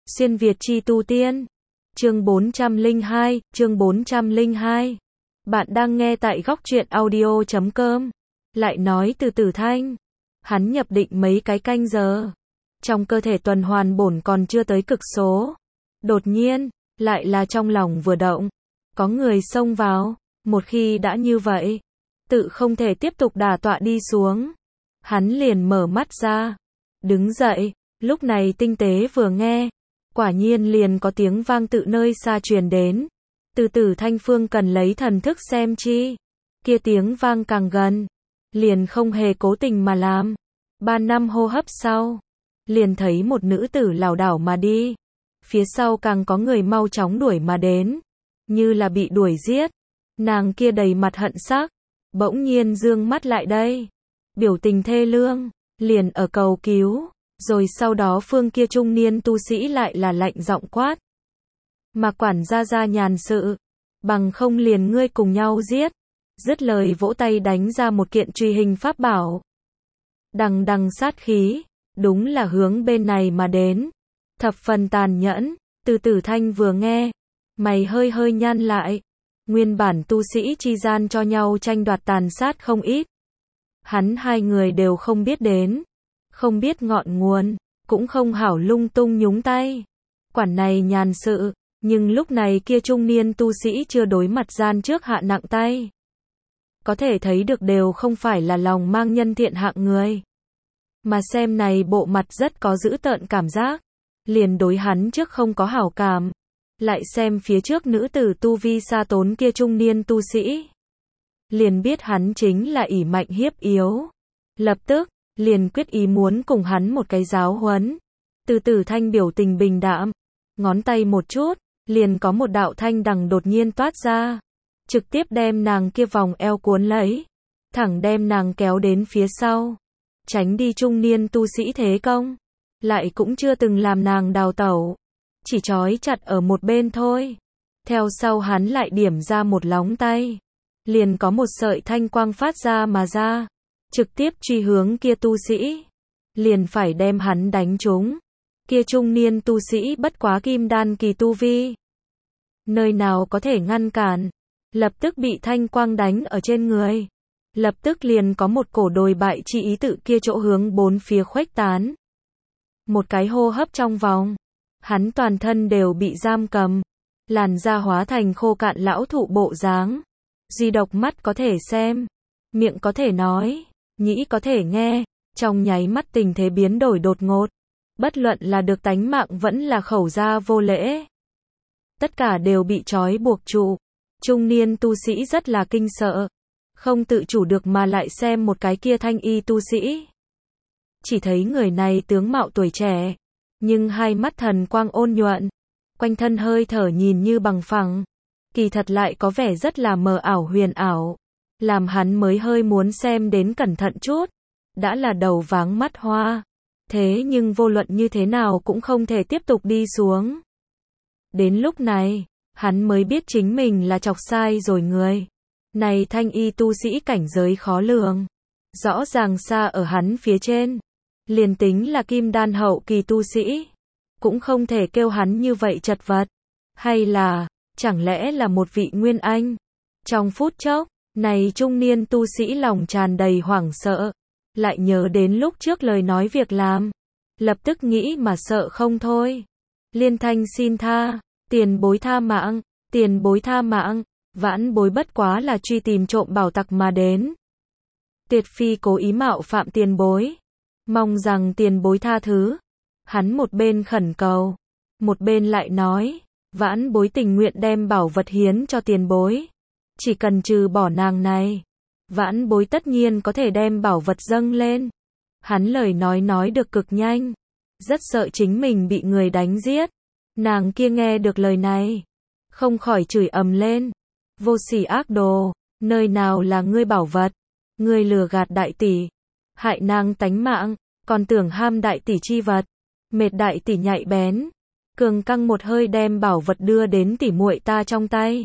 Xuyên Việt chi tu tiên. Chương 402. Bạn đang nghe tại góc truyện audio.com. Lại nói từ Tử Thanh. Hắn nhập định mấy cái canh giờ. Trong cơ thể tuần hoàn bổn còn chưa tới cực số. Đột nhiên, lại là trong lòng vừa động. Có người xông vào. Một khi đã như vậy, tự không thể tiếp tục đả tọa đi xuống. Hắn liền mở mắt ra. Đứng dậy, lúc này tinh tế vừa nghe. Quả nhiên liền có tiếng vang tự nơi xa truyền đến. Từ Tử Thanh Phương cần lấy thần thức xem chi. Kia tiếng vang càng gần. Liền không hề cố tình mà làm. 3 năm hô hấp sau. Liền thấy một nữ tử lảo đảo mà đi. Phía sau càng có người mau chóng đuổi mà đến. Như là bị đuổi giết. Nàng kia đầy mặt hận sắc. Bỗng nhiên dương mắt lại đây. Biểu tình thê lương. Liền ở cầu cứu. Rồi sau đó phương kia trung niên tu sĩ lại là lạnh giọng quát. Mà quản gia nhàn sự. Bằng không liền ngươi cùng nhau giết. Dứt lời vỗ tay đánh ra một kiện truy hình pháp bảo. Đằng đằng sát khí. Đúng là hướng bên này mà đến. Thập phần tàn nhẫn. Từ Tử Thanh vừa nghe. Mày hơi nhăn lại. Nguyên bản tu sĩ chi gian cho nhau tranh đoạt tàn sát không ít. Hắn hai người đều không biết đến. Không biết ngọn nguồn. Cũng không hảo lung tung nhúng tay. Quản này nhàn sự. Nhưng lúc này kia trung niên tu sĩ chưa đối mặt gian trước hạ nặng tay. Có thể thấy được đều không phải là lòng mang nhân thiện hạng người. Mà xem này bộ mặt rất có dữ tợn cảm giác. Liền đối hắn trước không có hảo cảm. Lại xem phía trước nữ tử tu vi xa tốn kia trung niên tu sĩ. Liền biết hắn chính là ỷ mạnh hiếp yếu. Lập tức, liền quyết ý muốn cùng hắn một cái giáo huấn. Từ Tử Thanh biểu tình bình đạm. Ngón tay một chút, liền có một đạo thanh đằng đột nhiên toát ra. Trực tiếp đem nàng kia vòng eo cuốn lấy. Thẳng đem nàng kéo đến phía sau. Tránh đi trung niên tu sĩ thế công. Lại cũng chưa từng làm nàng đào tẩu. Chỉ trói chặt ở một bên thôi. Theo sau hắn lại điểm ra một lóng tay. Liền có một sợi thanh quang phát ra mà ra. Trực tiếp truy hướng kia tu sĩ. Liền phải đem hắn đánh trúng. Kia trung niên tu sĩ bất quá kim đan kỳ tu vi. Nơi nào có thể ngăn cản. Lập tức bị thanh quang đánh ở trên người. Lập tức liền có một cổ đồi bại chi ý tự kia chỗ hướng bốn phía khuếch tán. Một cái hô hấp trong vòng. Hắn toàn thân đều bị giam cầm. Làn da hóa thành khô cạn lão thụ bộ dáng. Duy độc mắt có thể xem. Miệng có thể nói. Nhĩ có thể nghe. Trong nháy mắt tình thế biến đổi đột ngột. Bất luận là được tánh mạng vẫn là khẩu gia vô lễ. Tất cả đều bị trói buộc trụ. Trung niên tu sĩ rất là kinh sợ. Không tự chủ được mà lại xem một cái kia thanh y tu sĩ. Chỉ thấy người này tướng mạo tuổi trẻ. Nhưng hai mắt thần quang ôn nhuận. Quanh thân hơi thở nhìn như bằng phẳng. Kỳ thật lại có vẻ rất là mờ ảo huyền ảo. Làm hắn mới hơi muốn xem đến cẩn thận chút. Đã là đầu váng mắt hoa. Thế nhưng vô luận như thế nào cũng không thể tiếp tục đi xuống. Đến lúc này, hắn mới biết chính mình là chọc sai rồi người. Này thanh y tu sĩ cảnh giới khó lường. Rõ ràng xa ở hắn phía trên. Liền tính là kim đan hậu kỳ tu sĩ. Cũng không thể kêu hắn như vậy chật vật. Hay là, chẳng lẽ là một vị nguyên anh? Trong phút chốc, này trung niên tu sĩ lòng tràn đầy hoảng sợ. Lại nhớ đến lúc trước lời nói việc làm. Lập tức nghĩ mà sợ không thôi. Liên thanh xin tha. Tiền bối tha mạng. Tiền bối tha mạng. Vãn bối bất quá là truy tìm trộm bảo tặc mà đến. Tiệt phi cố ý mạo phạm tiền bối. Mong rằng tiền bối tha thứ. Hắn một bên khẩn cầu. Một bên lại nói. Vãn bối tình nguyện đem bảo vật hiến cho tiền bối. Chỉ cần trừ bỏ nàng này. Vãn bối tất nhiên có thể đem bảo vật dâng lên. Hắn lời nói được cực nhanh. Rất sợ chính mình bị người đánh giết. Nàng kia nghe được lời này. Không khỏi chửi ầm lên. Vô sỉ ác đồ. Nơi nào là ngươi bảo vật. Ngươi lừa gạt đại tỷ. Hại nàng tánh mạng. Còn tưởng ham đại tỷ chi vật. Mệt đại tỷ nhạy bén. Cường căng một hơi đem bảo vật đưa đến tỷ muội ta trong tay.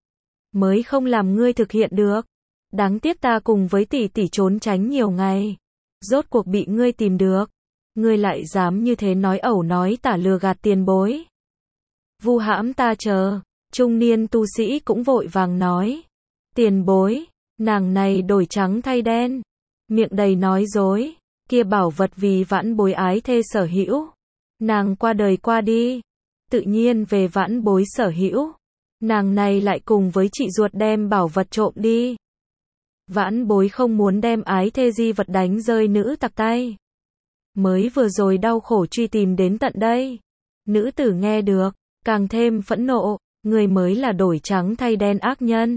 Mới không làm ngươi thực hiện được. Đáng tiếc ta cùng với tỷ trốn tránh nhiều ngày. Rốt cuộc bị ngươi tìm được. Ngươi lại dám như thế nói ẩu nói tả lừa gạt tiền bối. Vu hãm ta chờ, trung niên tu sĩ cũng vội vàng nói. Tiền bối, nàng này đổi trắng thay đen, miệng đầy nói dối, kia bảo vật vì vãn bối ái thê sở hữu. Nàng qua đời qua đi, tự nhiên về vãn bối sở hữu. Nàng này lại cùng với chị ruột đem bảo vật trộm đi. Vãn bối không muốn đem ái thê di vật đánh rơi nữ tặc tay. Mới vừa rồi đau khổ truy tìm đến tận đây. Nữ tử nghe được, càng thêm phẫn nộ, ngươi mới là đổi trắng thay đen ác nhân.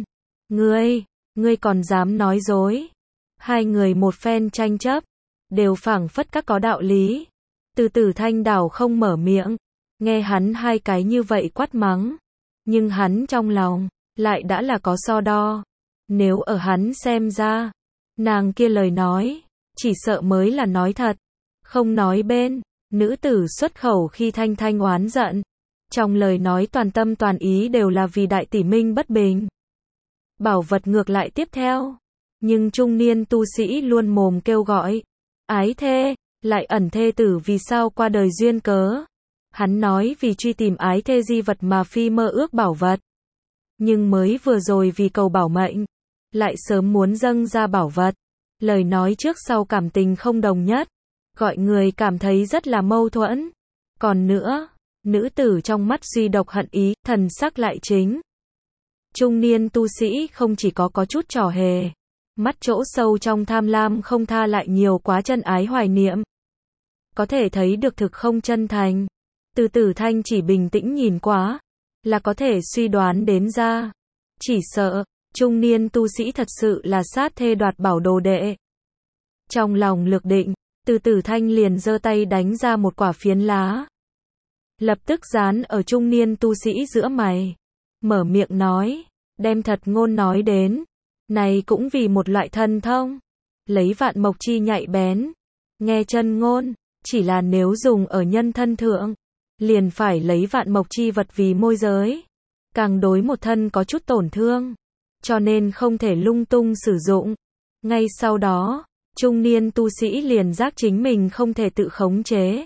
Ngươi còn dám nói dối. Hai người một phen tranh chấp, đều phảng phất các có đạo lý. Từ Tử Thanh đảo không mở miệng, nghe hắn hai cái như vậy quát mắng. Nhưng hắn trong lòng, lại đã là có so đo. Nếu ở hắn xem ra, nàng kia lời nói, chỉ sợ mới là nói thật. Không nói bên, nữ tử xuất khẩu khi thanh thanh oán giận. Trong lời nói toàn tâm toàn ý đều là vì đại tỷ minh bất bình. Bảo vật ngược lại tiếp theo. Nhưng trung niên tu sĩ luôn mồm kêu gọi. Ái thê, lại ẩn thê tử vì sao qua đời duyên cớ. Hắn nói vì truy tìm ái thê di vật mà phi mơ ước bảo vật. Nhưng mới vừa rồi vì cầu bảo mệnh, lại sớm muốn dâng ra bảo vật. Lời nói trước sau cảm tình không đồng nhất, gọi người cảm thấy rất là mâu thuẫn. Còn nữa, nữ tử trong mắt duy độc hận ý, thần sắc lại chính. Trung niên tu sĩ không chỉ có chút trò hề, mắt chỗ sâu trong tham lam không tha lại nhiều quá chân ái hoài niệm. Có thể thấy được thực không chân thành. Từ Tử Thanh chỉ bình tĩnh nhìn quá, là có thể suy đoán đến ra. Chỉ sợ, trung niên tu sĩ thật sự là sát thê đoạt bảo đồ đệ. Trong lòng lược định, Từ Tử Thanh liền giơ tay đánh ra một quả phiến lá. Lập tức dán ở trung niên tu sĩ giữa mày. Mở miệng nói, đem thật ngôn nói đến. Này cũng vì một loại thần thông. Lấy vạn mộc chi nhạy bén. Nghe chân ngôn, chỉ là nếu dùng ở nhân thân thượng. Liền phải lấy vạn mộc chi vật vì môi giới. Càng đối một thân có chút tổn thương. Cho nên không thể lung tung sử dụng. Ngay sau đó, trung niên tu sĩ liền giác chính mình không thể tự khống chế.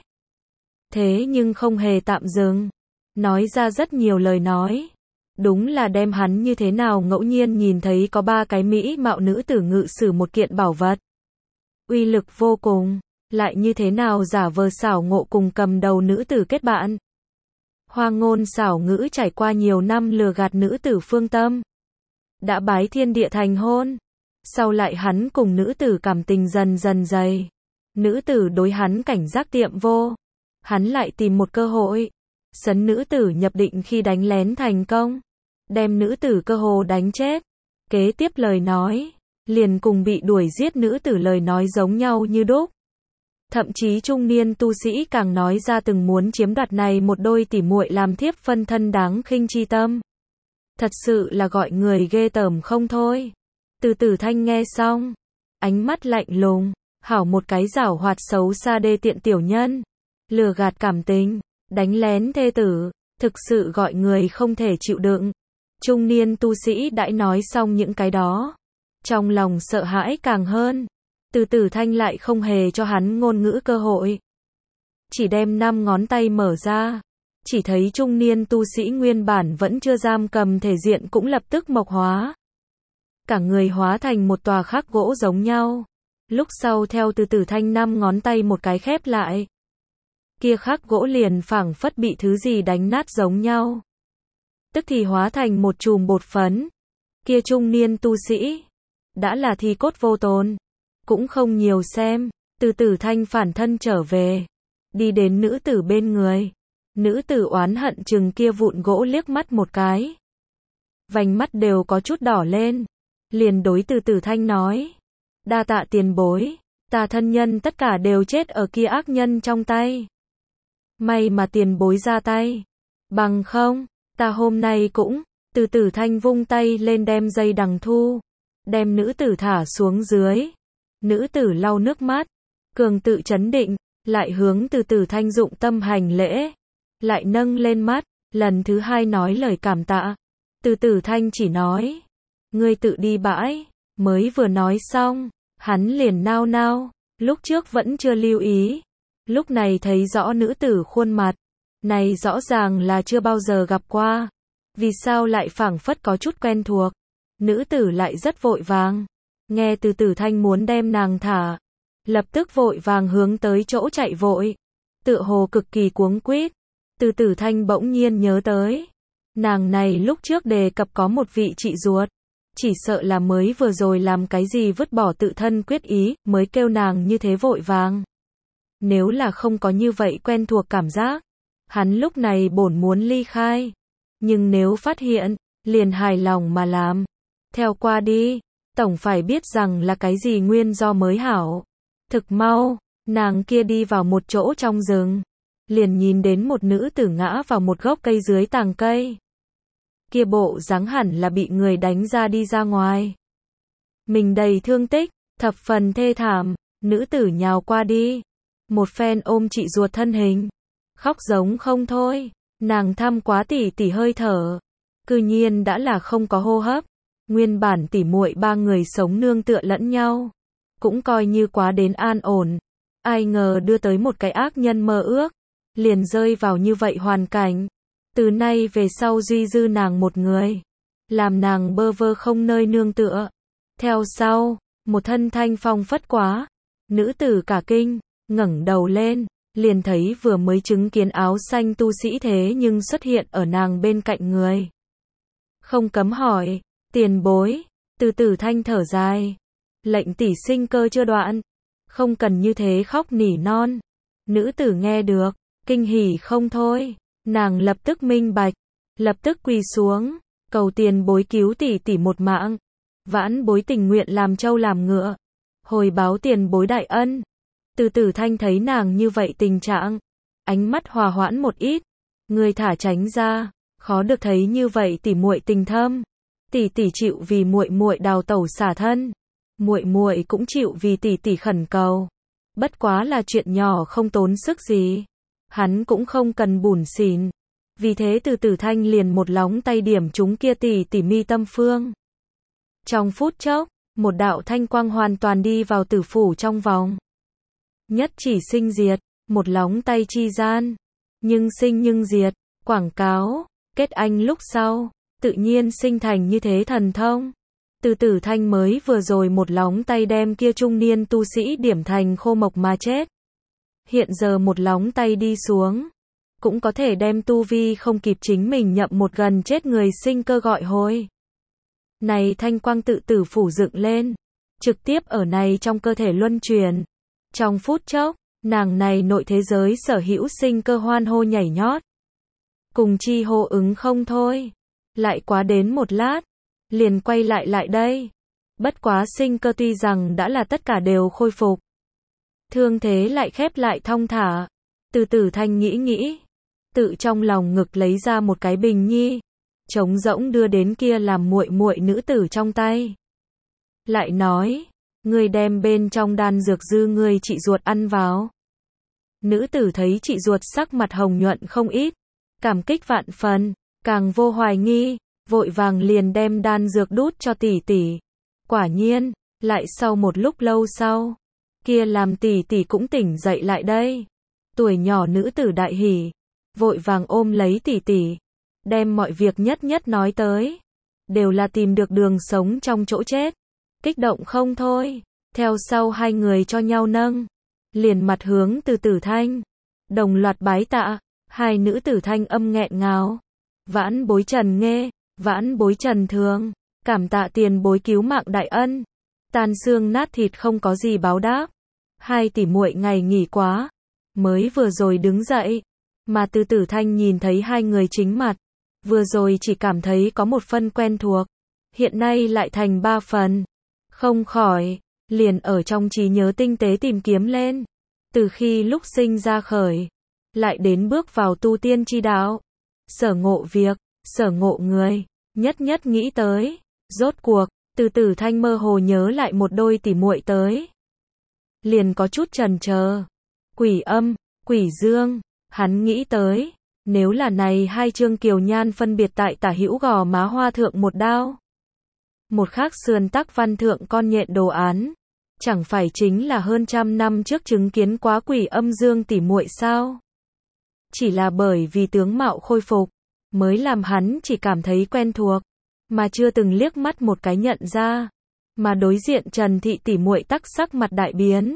Thế nhưng không hề tạm dừng. Nói ra rất nhiều lời nói. Đúng là đem hắn như thế nào ngẫu nhiên nhìn thấy có 3 cái mỹ mạo nữ tử ngự sử một kiện bảo vật. Uy lực vô cùng. Lại như thế nào giả vờ xảo ngộ cùng cầm đầu nữ tử kết bạn. Hoa ngôn xảo ngữ trải qua nhiều năm lừa gạt nữ tử phương tâm. Đã bái thiên địa thành hôn. Sau lại hắn cùng nữ tử cảm tình dần dần dày. Nữ tử đối hắn cảnh giác tiệm vô. Hắn lại tìm một cơ hội. Sấn nữ tử nhập định khi đánh lén thành công. Đem nữ tử cơ hồ đánh chết. Kế tiếp lời nói. Liền cùng bị đuổi giết nữ tử lời nói giống nhau như đúc. Thậm chí trung niên tu sĩ càng nói ra từng muốn chiếm đoạt này một đôi tỉ muội làm thiếp phân thân đáng khinh chi tâm. Thật sự là gọi người ghê tởm không thôi. Từ Tử Thanh nghe xong, ánh mắt lạnh lùng, hảo một cái giảo hoạt xấu xa đê tiện tiểu nhân, lừa gạt cảm tình, đánh lén thê tử, thực sự gọi người không thể chịu đựng. Trung niên tu sĩ đã nói xong những cái đó, trong lòng sợ hãi càng hơn. Từ Tử Thanh lại không hề cho hắn ngôn ngữ cơ hội. Chỉ đem 5 ngón tay mở ra. Chỉ thấy trung niên tu sĩ nguyên bản vẫn chưa giam cầm thể diện cũng lập tức mộc hóa. Cả người hóa thành một tòa khắc gỗ giống nhau. Lúc sau theo Từ Tử Thanh 5 ngón tay một cái khép lại. Kia khắc gỗ liền phảng phất bị thứ gì đánh nát giống nhau. Tức thì hóa thành một chùm bột phấn. Kia trung niên tu sĩ. Đã là thi cốt vô tồn. Cũng không nhiều xem, Từ Tử Thanh phản thân trở về. Đi đến nữ tử bên người. Nữ tử oán hận chừng kia vụn gỗ liếc mắt một cái. Vành mắt đều có chút đỏ lên. Liền đối Từ Tử Thanh nói. Đa tạ tiền bối, ta thân nhân tất cả đều chết ở kia ác nhân trong tay. May mà tiền bối ra tay. Bằng không, ta hôm nay cũng. Từ Tử Thanh vung tay lên đem dây đằng thu. Đem nữ tử thả xuống dưới. Nữ tử lau nước mắt, cường tự trấn định, lại hướng Từ Tử Thanh dụng tâm hành lễ, lại nâng lên mắt, lần thứ 2 nói lời cảm tạ. Từ Tử Thanh chỉ nói, ngươi tự đi bãi, mới vừa nói xong, hắn liền nao nao, lúc trước vẫn chưa lưu ý, Lúc này thấy rõ nữ tử khuôn mặt, này rõ ràng là chưa bao giờ gặp qua. Vì sao lại phảng phất có chút quen thuộc? Nữ tử lại rất vội vàng. Nghe từ Tử Thanh muốn đem nàng thả, lập tức vội vàng hướng tới chỗ chạy vội. Tựa hồ cực kỳ cuống quýt. Từ Tử Thanh bỗng nhiên nhớ tới. Nàng này lúc trước đề cập có một vị chị ruột. Chỉ sợ là mới vừa rồi làm cái gì vứt bỏ tự thân quyết ý, mới kêu nàng như thế vội vàng. Nếu là không có như vậy quen thuộc cảm giác, hắn lúc này bổn muốn ly khai. Nhưng nếu phát hiện, liền hài lòng mà làm. Theo qua đi, tổng phải biết rằng là cái gì nguyên do mới hảo. Thực mau, nàng kia đi vào một chỗ trong rừng. Liền nhìn đến một nữ tử ngã vào một gốc cây dưới tàng cây. Kia bộ dáng hẳn là bị người đánh ra đi ra ngoài. Mình đầy thương tích, thập phần thê thảm, nữ tử nhào qua đi. Một phen ôm chị ruột thân hình. Khóc giống không thôi, nàng thăm quá tỉ hơi thở. Cư nhiên đã là không có hô hấp. Nguyên bản tỉ muội ba người sống nương tựa lẫn nhau. Cũng coi như quá đến an ổn. Ai ngờ đưa tới một cái ác nhân mơ ước. Liền rơi vào như vậy hoàn cảnh. Từ nay về sau duy dư nàng một người. Làm nàng bơ vơ không nơi nương tựa. Theo sau, một thân thanh phong phất quá. Nữ tử cả kinh, ngẩng đầu lên. Liền thấy vừa mới chứng kiến áo xanh tu sĩ thế nhưng xuất hiện ở nàng bên cạnh người. Không cấm hỏi, tiền bối, Từ Tử Thanh thở dài. Lệnh tỷ sinh cơ chưa đoạn. Không cần như thế khóc nỉ non. Nữ tử nghe được, kinh hỉ không thôi. Nàng lập tức minh bạch, lập tức quỳ xuống, cầu tiền bối cứu tỷ một mạng. Vãn bối tình nguyện làm trâu làm ngựa, hồi báo tiền bối đại ân. Từ Tử Thanh thấy nàng như vậy tình trạng, ánh mắt hòa hoãn một ít, người thả tránh ra, khó được thấy như vậy tỉ muội tình thâm. Tỷ chịu vì muội muội đào tẩu xả thân, muội muội cũng chịu vì tỷ khẩn cầu. Bất quá là chuyện nhỏ không tốn sức gì. Hắn cũng không cần bủn xỉn. Vì thế Từ Tử Thanh liền một lóng tay điểm trúng kia tỷ mi tâm phương. Trong phút chốc, một đạo thanh quang hoàn toàn đi vào tử phủ trong vòng. Nhất chỉ sinh diệt, một lóng tay chi gian. Nhưng sinh nhưng diệt, quảng cáo, kết anh lúc sau, tự nhiên sinh thành như thế thần thông. Từ Tử Thanh mới vừa rồi một lóng tay đem kia trung niên tu sĩ điểm thành khô mộc mà chết. Hiện giờ một lóng tay đi xuống, cũng có thể đem tu vi không kịp chính mình nhậm một gần chết người sinh cơ gọi hồi. Này thanh quang tự tử phủ dựng lên, trực tiếp ở này trong cơ thể luân truyền. Trong phút chốc, nàng này nội thế giới sở hữu sinh cơ hoan hô nhảy nhót. Cùng chi hô ứng không thôi. Lại quá đến một lát, liền quay lại đây. Bất quá sinh cơ tuy rằng đã là tất cả đều khôi phục. Thương thế lại khép lại thong thả. Từ Tử Thanh nghĩ. Tự trong lòng ngực lấy ra một cái bình nhi. Trống rỗng đưa đến kia làm muội nữ tử trong tay. Lại nói, ngươi đem bên trong đan dược dư ngươi chị ruột ăn vào. Nữ tử thấy chị ruột sắc mặt hồng nhuận không ít. Cảm kích vạn phần, càng vô hoài nghi. Vội vàng liền đem đan dược đút cho tỷ. Quả nhiên, lại sau một lúc lâu sau. Kia làm tỷ cũng tỉnh dậy lại đây. Tuổi nhỏ nữ tử đại hỉ. Vội vàng ôm lấy tỷ. Đem mọi việc nhất nói tới. Đều là tìm được đường sống trong chỗ chết. Kích động không thôi. Theo sau hai người cho nhau nâng. Liền mặt hướng Từ Tử Thanh. Đồng loạt bái tạ. Hai nữ tử thanh âm nghẹn ngào. Vãn bối Trần Nghê, vãn bối Trần Thường. Cảm tạ tiền bối cứu mạng đại ân. Tan xương nát thịt không có gì báo đáp. Hai tỷ muội ngày nghỉ quá. Mới vừa rồi đứng dậy. Mà Từ Tử Thanh nhìn thấy hai người chính mặt. Vừa rồi chỉ cảm thấy có một phần quen thuộc. Hiện nay lại thành ba phần. Không khỏi, liền ở trong trí nhớ tinh tế tìm kiếm lên. Từ khi lúc sinh ra khởi. Lại đến bước vào tu tiên chi đạo. Sở ngộ việc, sở ngộ người. Nhất nghĩ tới. Rốt cuộc, Từ Tử Thanh mơ hồ nhớ lại một đôi tỷ muội tới. Liền có chút chần chờ. Quỷ âm, quỷ dương. Hắn nghĩ tới. Nếu là này hai chương kiều nhan phân biệt tại tả hữu gò má hoa thượng một đao. Một khác sườn tắc văn thượng con nhện đồ án. Chẳng phải chính là hơn trăm năm trước chứng kiến quá Quỷ Âm Dương tỉ muội sao? Chỉ là bởi vì tướng mạo khôi phục, mới làm hắn chỉ cảm thấy quen thuộc, mà chưa từng liếc mắt một cái nhận ra. Mà đối diện Trần Thị tỉ muội tắc sắc mặt đại biến.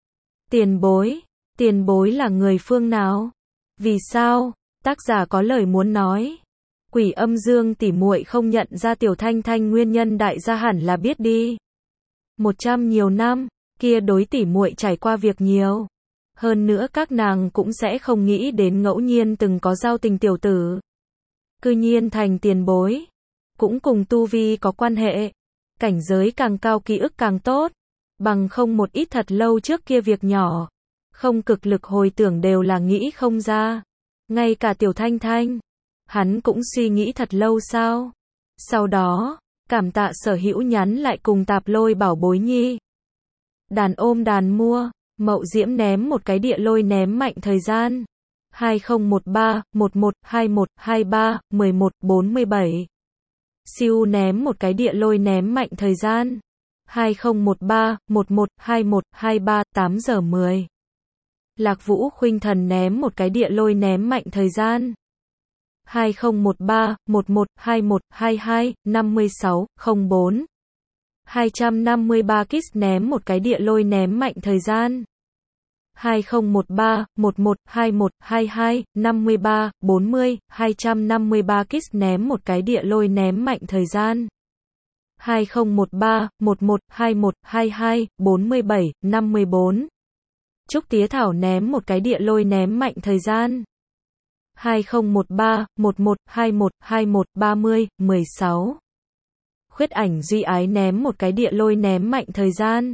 Tiền bối là người phương nào? Vì sao? Tác giả có lời muốn nói. Quỷ Âm Dương tỉ muội không nhận ra Tiểu Thanh Thanh nguyên nhân đại gia hẳn là biết đi. 100 nhiều năm, kia đối tỉ muội trải qua việc nhiều. Hơn nữa các nàng cũng sẽ không nghĩ đến ngẫu nhiên từng có giao tình tiểu tử. Cư nhiên thành tiền bối. Cũng cùng tu vi có quan hệ. Cảnh giới càng cao ký ức càng tốt. Bằng không một ít thật lâu trước kia việc nhỏ. Không cực lực hồi tưởng đều là nghĩ không ra. Ngay cả Tiểu Thanh Thanh. Hắn cũng suy nghĩ thật lâu sao. Sau đó, cảm tạ Sở Hữu nhắn lại cùng Tạp Lôi bảo bối nhi. Đàn ôm đàn mua. Mậu Diễm ném một cái địa lôi ném mạnh thời gian. 2013, 11, 21, 23, 11, 47. Siêu ném một cái địa lôi ném mạnh thời gian. 2013, 11, 21, 23, 8 giờ 10. Lạc Vũ Khuynh Thần ném một cái địa lôi ném mạnh thời gian. 2013, 11, 21, 22, 56, 04. 253 Kiss ném một cái địa lôi ném mạnh thời gian. 2013, 11, 21, 22, 53, 40, 253 Kiss ném một cái địa lôi ném mạnh thời gian. 2013, 11, 21, 22, 47, 54. Trúc Tía Thảo ném một cái địa lôi ném mạnh thời gian. 2013, 11, 21, 21, 30, 16. Khuyết Ảnh Duy Ái ném một cái địa lôi ném mạnh thời gian.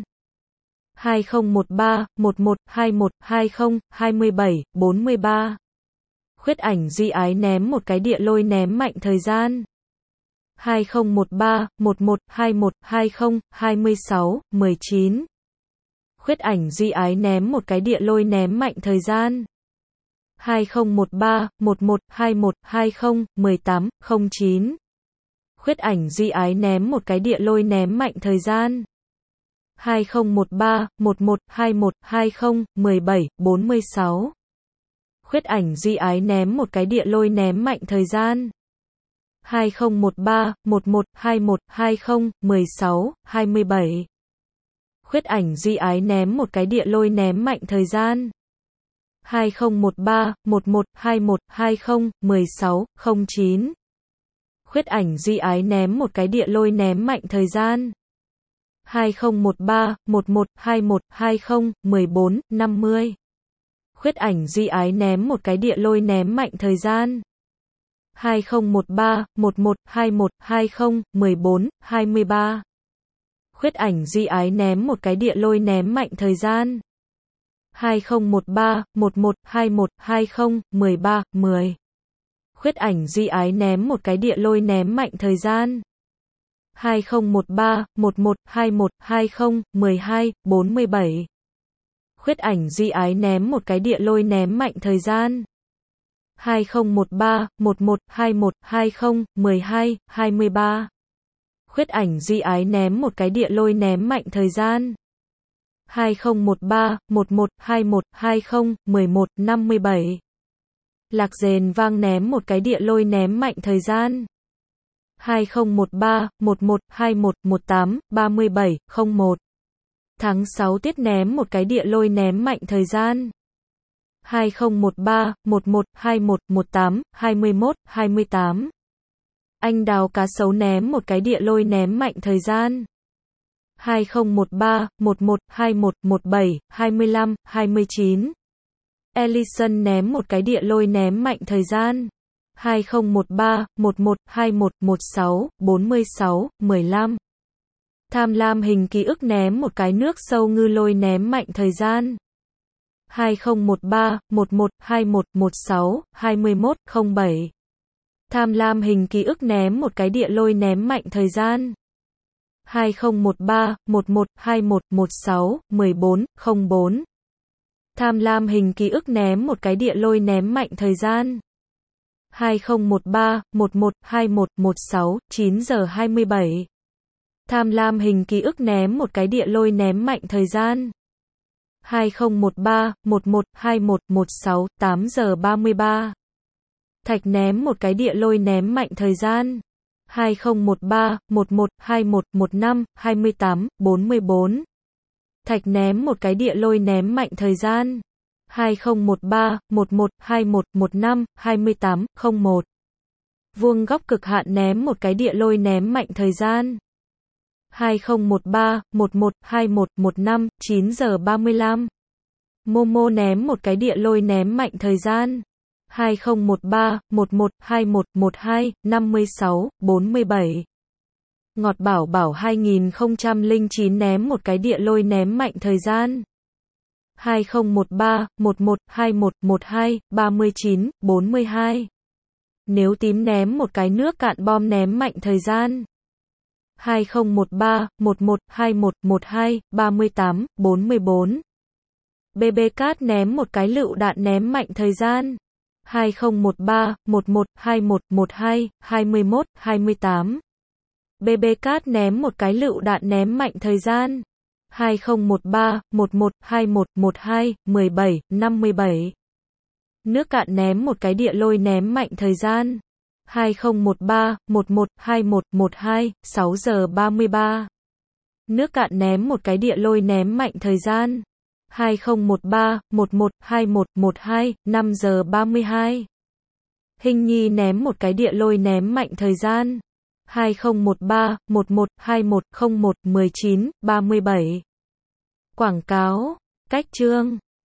2013, 11, 21, 20, 27, 43. Khuyết Ảnh Duy Ái ném một cái địa lôi ném mạnh thời gian. 2013, 11, 21, 20, 26, 19. Khuyết Ảnh Duy Ái ném một cái địa lôi ném mạnh thời gian. 2013, 11, 21, 20, 18, 09. Khuyết Ảnh Duy Ái ném một cái địa lôi ném mạnh thời gian. 2013, 11, 21, 20, 17, 46. Khuyết Ảnh Duy Ái ném một cái địa lôi ném mạnh thời gian. 2013, 11, 21, 20, 16, 27. Khuyết Ảnh Duy Ái ném một cái địa lôi ném mạnh thời gian. 2013, 11, 21, 20, 16, 09. Khuyết Ảnh Duy Ái ném một cái địa lôi ném mạnh thời gian. 2013, 11, 21, 20, 14, 50. Khuyết Ảnh Duy Ái ném một cái địa lôi ném mạnh thời gian. 2013, 11, 21, 20, 14, 23. Khuyết Ảnh Duy Ái ném một cái địa lôi ném mạnh thời gian. 2013, 11, 21, 20, 13, 10. Khuyết Ảnh Duy Ái ném một cái địa lôi ném mạnh thời gian. 2013, 11, 21, 20, 12, 47. Khuyết Ảnh Duy Ái ném một cái địa lôi ném mạnh thời gian. 2013, 11, 21, 20, 12, 23. Khuyết Ảnh Duy Ái ném một cái địa lôi ném mạnh thời gian. 2013, 11, 21, 20, 11, 57. Lạc Dền Vang ném một cái địa lôi ném mạnh thời gian. 2013, 11, 21, 18, 37, 01. Tháng 6 Tiết ném một cái địa lôi ném mạnh thời gian. 2013, 11, 21, 18, 21, 28. Anh Đào Cá Sấu ném một cái địa lôi ném mạnh thời gian. 2013, 11, 21, 17, 25, 29. Ellison ném một cái địa lôi ném mạnh thời gian. 2013, 11, 21, 16, 46, 15. Tham Lam Hình Ký Ức ném một cái nước sâu ngư lôi ném mạnh thời gian. 2013, 11, 21, 16, 21, 07. Tham Lam Hình Ký Ức ném một cái địa lôi ném mạnh thời gian. 2013, 11, 21, 16, 14, 04. Tham Lam Hình Ký Ức ném một cái địa lôi ném mạnh thời gian. 2013, 11, 21, 16, 9 giờ 27. Tham lam hình ký ức ném một cái địa lôi ném mạnh thời gian. 2013, 11, 21, 16, 8 giờ 33. Thạch ném một cái địa lôi ném mạnh thời gian. 2013, 11, 21, 15, 28, 44. Thạch ném một cái địa lôi ném mạnh thời gian. 2013, 11, 21, 15, 28, 01. Vuông góc cực hạn ném một cái địa lôi ném mạnh thời gian. 2013, 11, 21, 15, 9 giờ 35. Momo ném một cái địa lôi ném mạnh thời gian. 2013, 11, 21, 12, 56, 47. Ngọt Bảo Bảo 2009 ném một cái địa lôi ném mạnh thời gian. 2013, 11, 21, 12, 39, 42. Nếu Tím ném một cái nước cạn bom ném mạnh thời gian. 2013, 11, 21, 12, 38, 44. BB Cat ném một cái lựu đạn ném mạnh thời gian. 2013, 11, 21, 12, 21, 28. BB Cat ném một cái lựu đạn ném mạnh thời gian. 2013, 11, 21, 12, 17, 57. Nước cạn ném một cái địa lôi ném mạnh thời gian. 2013, 11, 21, 12, 6 giờ 33. Nước cạn ném một cái địa lôi ném mạnh thời gian. 2013, 11, 21, 12, 5 giờ 32. Hình Nhi ném một cái địa lôi ném mạnh thời gian. 2013, 11, 21, 01, 19, 37. Quảng cáo, cách chương